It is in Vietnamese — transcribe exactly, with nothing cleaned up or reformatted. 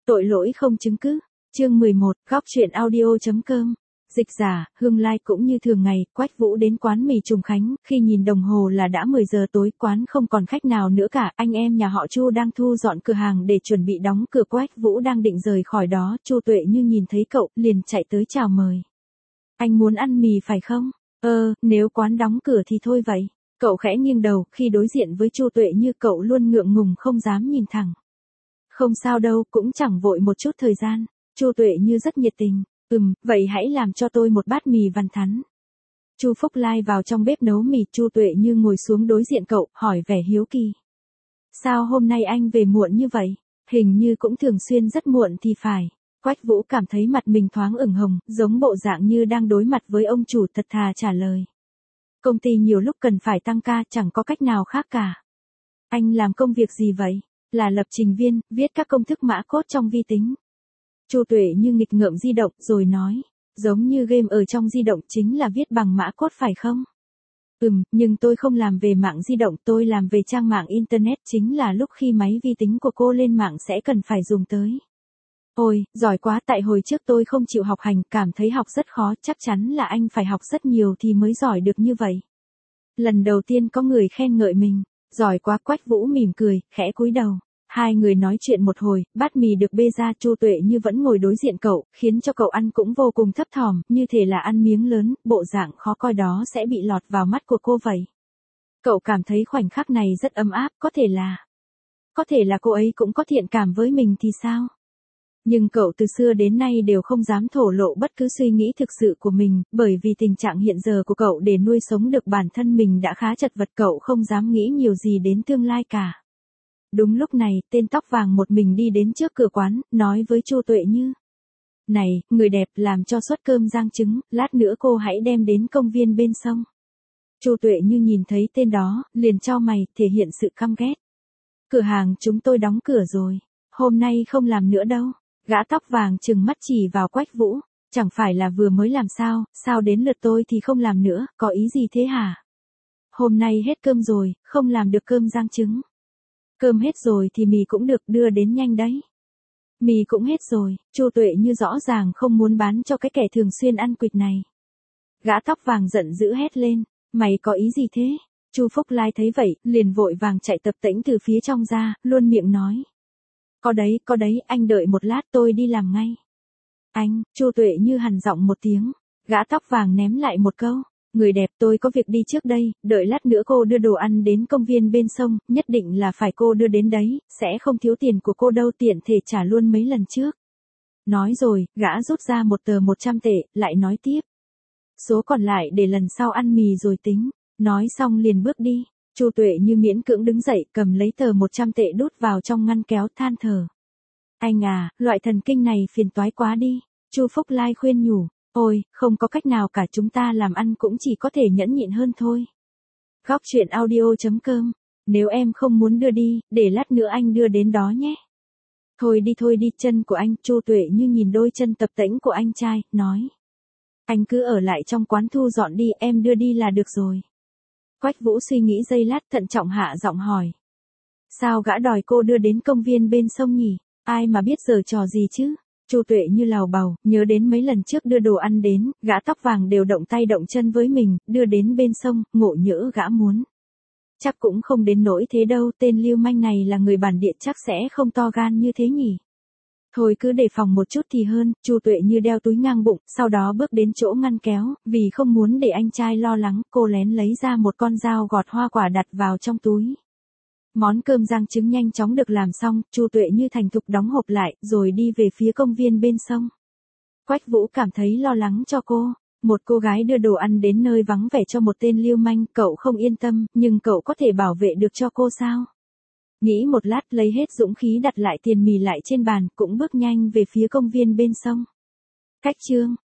Tội lỗi không chứng cứ. Chương mười một, góc truyện audio.com. Dịch giả, Hương Lai cũng như thường ngày, Quách Vũ đến quán mì Trùng Khánh, khi nhìn đồng hồ là đã mười giờ tối, quán không còn khách nào nữa cả, anh em nhà họ Chu đang thu dọn cửa hàng để chuẩn bị đóng cửa. Quách Vũ đang định rời khỏi đó, Chu Tuệ Như nhìn thấy cậu, liền chạy tới chào mời. Anh muốn ăn mì phải không? Ờ, nếu quán đóng cửa thì thôi vậy. Cậu khẽ nghiêng đầu, khi đối diện với Chu Tuệ Như cậu luôn ngượng ngùng không dám nhìn thẳng. Không sao đâu, cũng chẳng vội một chút thời gian. Chu Tuệ Như rất nhiệt tình. Ừm, vậy hãy làm cho tôi một bát mì vằn thắn. Chu Phúc Lai vào trong bếp nấu mì. Chu Tuệ Như ngồi xuống đối diện cậu, hỏi vẻ hiếu kỳ. Sao hôm nay anh về muộn như vậy? Hình như cũng thường xuyên rất muộn thì phải. Quách Vũ cảm thấy mặt mình thoáng ửng hồng, giống bộ dạng như đang đối mặt với ông chủ, thật thà trả lời. Công ty nhiều lúc cần phải tăng ca, chẳng có cách nào khác cả. Anh làm công việc gì vậy? Là lập trình viên, viết các công thức mã code trong vi tính. Chu Tuệ Như nghịch ngợm di động rồi nói, giống như game ở trong di động chính là viết bằng mã code phải không? Ừm, nhưng tôi không làm về mạng di động, tôi làm về trang mạng Internet, chính là lúc khi máy vi tính của cô lên mạng sẽ cần phải dùng tới. Ôi, giỏi quá, tại hồi trước tôi không chịu học hành, cảm thấy học rất khó, chắc chắn là anh phải học rất nhiều thì mới giỏi được như vậy. Lần đầu tiên có người khen ngợi mình, giỏi quá. Quách Vũ mỉm cười, khẽ cúi đầu. Hai người nói chuyện một hồi, bát mì được bê ra. Chu Tuệ Như vẫn ngồi đối diện cậu, khiến cho cậu ăn cũng vô cùng thấp thỏm, như thể là ăn miếng lớn, bộ dạng khó coi đó sẽ bị lọt vào mắt của cô vậy. Cậu cảm thấy khoảnh khắc này rất ấm áp, có thể là... Có thể là cô ấy cũng có thiện cảm với mình thì sao? Nhưng cậu từ xưa đến nay đều không dám thổ lộ bất cứ suy nghĩ thực sự của mình, bởi vì tình trạng hiện giờ của cậu để nuôi sống được bản thân mình đã khá chật vật, cậu không dám nghĩ nhiều gì đến tương lai cả. Đúng lúc này, tên tóc vàng một mình đi đến trước cửa quán, nói với Chu Tuệ Như. Này, người đẹp, làm cho suất cơm rang trứng, lát nữa cô hãy đem đến công viên bên sông. Chu Tuệ Như nhìn thấy tên đó, liền chau mày, thể hiện sự căm ghét. Cửa hàng chúng tôi đóng cửa rồi, hôm nay không làm nữa đâu. Gã tóc vàng trừng mắt chỉ vào Quách Vũ, chẳng phải là vừa mới làm sao, sao đến lượt tôi thì không làm nữa, có ý gì thế hả? Hôm nay hết cơm rồi, không làm được cơm rang trứng. Cơm hết rồi thì mì cũng được, đưa đến nhanh đấy. Mì cũng hết rồi. Chu Tuệ Như rõ ràng không muốn bán cho cái kẻ thường xuyên ăn quỵt này. Gã tóc vàng giận dữ hét lên, mày có ý gì thế? Chu Phúc Lai thấy vậy, liền vội vàng chạy tập tễnh từ phía trong ra, luôn miệng nói. Có đấy, có đấy, anh đợi một lát tôi đi làm ngay. Anh, Chu Tuệ Như hằn giọng một tiếng, gã tóc vàng ném lại một câu. Người đẹp, tôi có việc đi trước đây, đợi lát nữa cô đưa đồ ăn đến công viên bên sông, nhất định là phải cô đưa đến đấy, sẽ không thiếu tiền của cô đâu, tiện thể trả luôn mấy lần trước. Nói rồi, gã rút ra một tờ một trăm tệ, lại nói tiếp. Số còn lại để lần sau ăn mì rồi tính. Nói xong liền bước đi. Chu Tuệ Như miễn cưỡng đứng dậy, cầm lấy tờ một trăm tệ đút vào trong ngăn kéo, than thở. Anh à, loại thần kinh này phiền toái quá đi. Chu Phúc Lai khuyên nhủ. Ôi, không có cách nào cả, chúng ta làm ăn cũng chỉ có thể nhẫn nhịn hơn thôi. Góc truyện audio.com. Nếu em không muốn đưa đi, để lát nữa anh đưa đến đó nhé. Thôi đi thôi đi, chân của anh. Chu Tuệ Như nhìn đôi chân tập tễnh của anh trai, nói. Anh cứ ở lại trong quán thu dọn đi, em đưa đi là được rồi. Quách Vũ suy nghĩ giây lát, thận trọng hạ giọng hỏi. Sao gã đòi cô đưa đến công viên bên sông nhỉ? Ai mà biết giở trò gì chứ? Chu Tuệ Như lào bào, nhớ đến mấy lần trước đưa đồ ăn đến, gã tóc vàng đều động tay động chân với mình, đưa đến bên sông, ngộ nhỡ gã muốn. Chắc cũng không đến nỗi thế đâu, tên lưu manh này là người bản địa, chắc sẽ không to gan như thế nhỉ. Thôi cứ đề phòng một chút thì hơn. Chu Tuệ Như đeo túi ngang bụng, sau đó bước đến chỗ ngăn kéo, vì không muốn để anh trai lo lắng, cô lén lấy ra một con dao gọt hoa quả đặt vào trong túi. Món cơm rang trứng nhanh chóng được làm xong, Chu Tuệ Như thành thục đóng hộp lại, rồi đi về phía công viên bên sông. Quách Vũ cảm thấy lo lắng cho cô. Một cô gái đưa đồ ăn đến nơi vắng vẻ cho một tên lưu manh, cậu không yên tâm, nhưng cậu có thể bảo vệ được cho cô sao? Nghĩ một lát, lấy hết dũng khí đặt lại tiền mì lại trên bàn, cũng bước nhanh về phía công viên bên sông. Cách chương